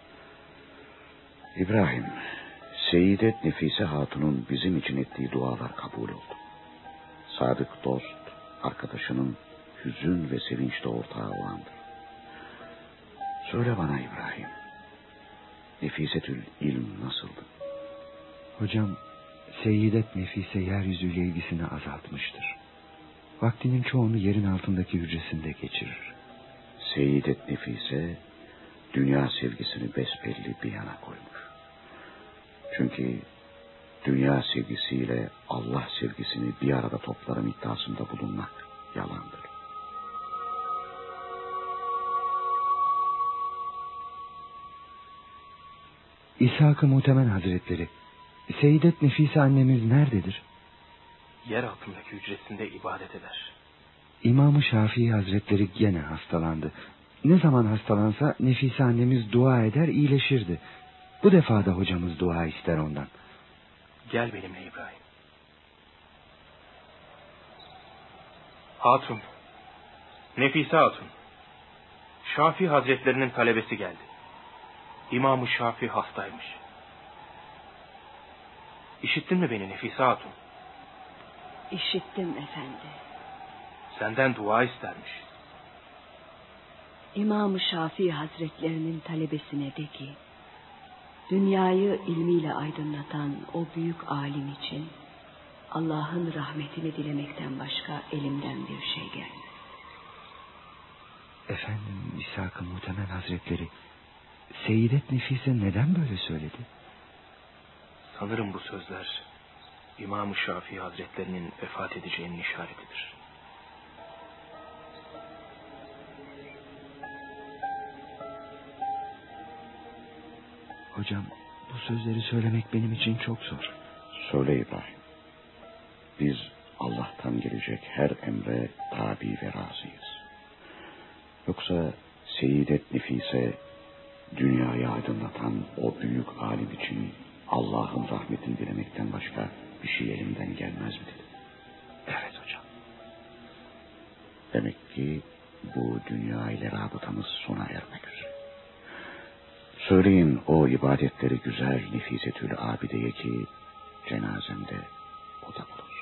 İbrahim, Seyyidet Nefise Hatun'un bizim için ettiği dualar kabul oldu. Sadık dost, arkadaşının hüzün ve sevinçte ortağı olandır. Söyle bana İbrahim, Nefisetül ilm nasıldı? Hocam, Seyyidet Nefise yeryüzüyle ilgisini azaltmıştır. Vaktinin çoğunu yerin altındaki hücresinde geçirir. Seyyidet Nefise dünya sevgisini besbelli bir yana koymuş. Çünkü dünya sevgisiyle Allah sevgisini bir arada toplarım iddiasında bulunmak yalandır. İshak-ı Mutemen Hazretleri, Seyyidet Nefise annemiz nerededir? Yer altındaki hücresinde ibadet eder. İmam-ı Şafii Hazretleri gene hastalandı. Ne zaman hastalansa Nefise annemiz dua eder, iyileşirdi. Bu defa da hocamız dua ister ondan. Gel benimle İbrahim. Hatun, Nefise Hatun, Şafii Hazretlerinin talebesi geldi. İmam-ı Şafii hastaymış. İşittin mi beni Nefise Hatun? İşittim efendi. Senden dua istermiş. İmam-ı Şafii Hazretlerinin talebesine de ki, dünyayı ilmiyle aydınlatan o büyük alim için Allah'ın rahmetini dilemekten başka elimden bir şey gelmez. Efendim, İshak-ı Mutemen Hazretleri, Seyyidet Nefise neden böyle söyledi? Sanırım bu sözler İmam-ı Şafii Hazretlerinin vefat edeceğinin işaretidir. Hocam, bu sözleri söylemek benim için çok zor. Söyle İbrahim. Biz Allah'tan gelecek her emre tabi ve razıyız. Yoksa Seyyidet Nefise dünyayı aydınlatan o büyük alim için Allah'ın rahmetini dilemekten başka bir şey elimden gelmez mi dedi. Evet hocam. Demek ki bu dünya ile rabıtamız sona ermek üzere. Söyleyin o ibadetleri güzel Nefisetül Abideye ki cenazemde o da bulunsun.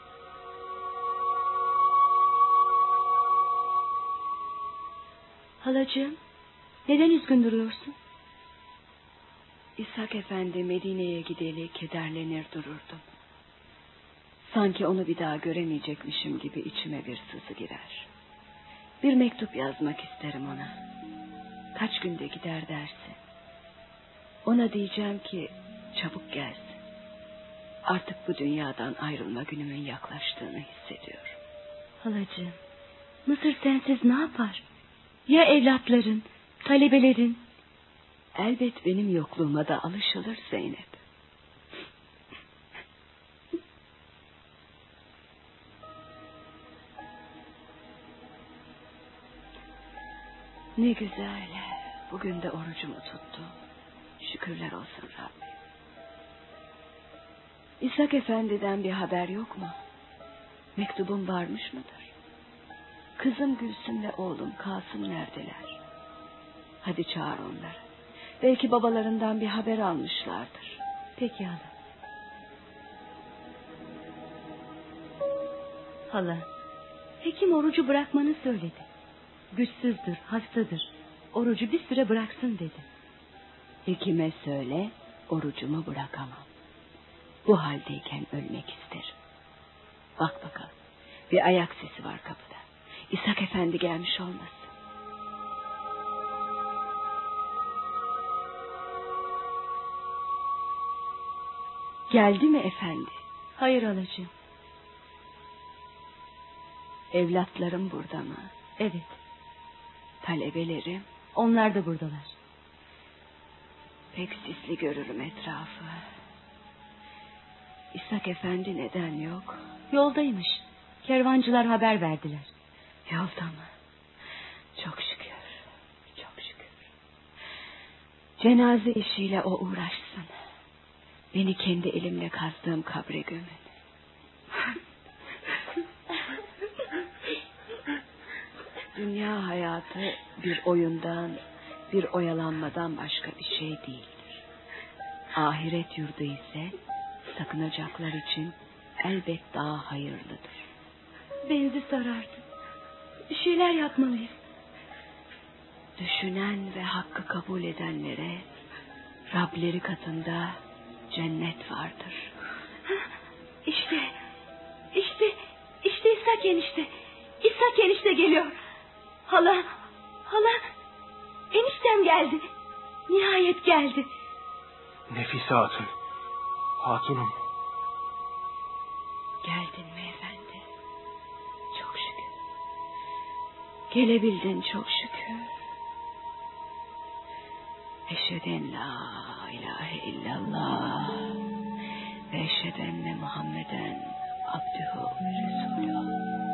Halacığım, neden üzgün duruyorsun? İshak Efendi Medine'ye gideli kederlenir dururdum. Sanki onu bir daha göremeyecekmişim gibi içime bir sızı girer. Bir mektup yazmak isterim ona. Kaç günde gider dersin. Ona diyeceğim ki çabuk gelsin. Artık bu dünyadan ayrılma günümün yaklaştığını hissediyorum. Halacığım, Mısır sensiz ne yapar? Ya evlatların, talebelerin? Elbet benim yokluğuma da alışılır Zeynep. Ne güzel. Bugün de orucumu tuttum. Şükürler olsun Rabbim. İshak Efendi'den bir haber yok mu? Mektubum varmış mıdır? Kızım Gülsüm'le oğlum Kasım neredeler? Hadi çağır onları. Belki babalarından bir haber almışlardır. Peki hala. Hala, hekim orucu bırakmanı söyledi. Güçsüzdür, hastadır. Orucu bir süre bıraksın dedi. Hekime söyle, orucumu bırakamam. Bu haldeyken ölmek isterim. Bak bakalım, bir ayak sesi var kapıda. İshak Efendi gelmiş olmasın? Geldi mi efendi? Hayır halacığım. Evlatlarım burada mı? Evet. Talebelerim? Onlar da buradalar. Pek sisli görürüm etrafı. İshak Efendi neden yok? Yoldaymış. Kervancılar haber verdiler. Yolda mı? Çok şükür. Çok şükür. Cenaze işiyle o uğraşsın. Beni kendi elimle kazdığım kabre gömün. Dünya hayatı bir oyundan, bir oyalanmadan başka bir şey değildir. Ahiret yurdu ise sakınacaklar için elbet daha hayırlıdır. Benzi sarardı. Bir şeyler yapmalıyız. Düşünen ve hakkı kabul edenlere Rableri katında cennet vardır. İşte İshak enişte. İshak enişte geliyor. Hala, eniştem geldi. Nihayet geldi. Nefise Hatun, hatunum. Geldin mi efendi? Çok şükür. Gelebildin çok şükür. Eşheden la ilahe illallah ve eşheden Muhammeden abdühü ve resulü.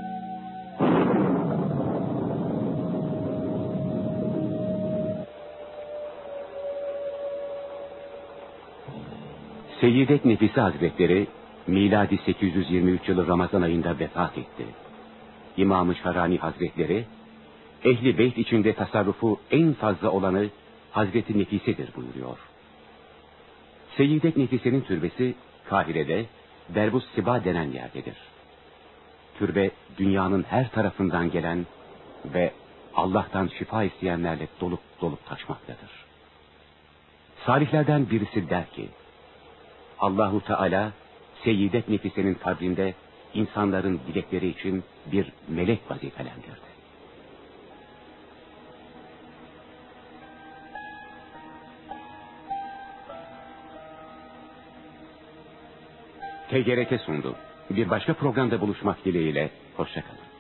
Seyyidet Nefise Hazretleri miladi 823 yılı Ramazan ayında vefat etti. İmam-ı Şarani Hazretleri ehli beyt içinde tasarrufu en fazla olanı Hazreti Nefise'dir buyuruyor. Seyyidet Nefise'nin türbesi Kahire'de Derbus Siba denen yerdedir. Türbe dünyanın her tarafından gelen ve Allah'tan şifa isteyenlerle dolup taşmaktadır. Salihlerden birisi der ki, Allahu Teala Seyyidet Nefise'nin kabrinde insanların dilekleri için bir melek vazifelendirdi. TGRT sundu. Bir başka programda buluşmak dileğiyle, hoşça kalın.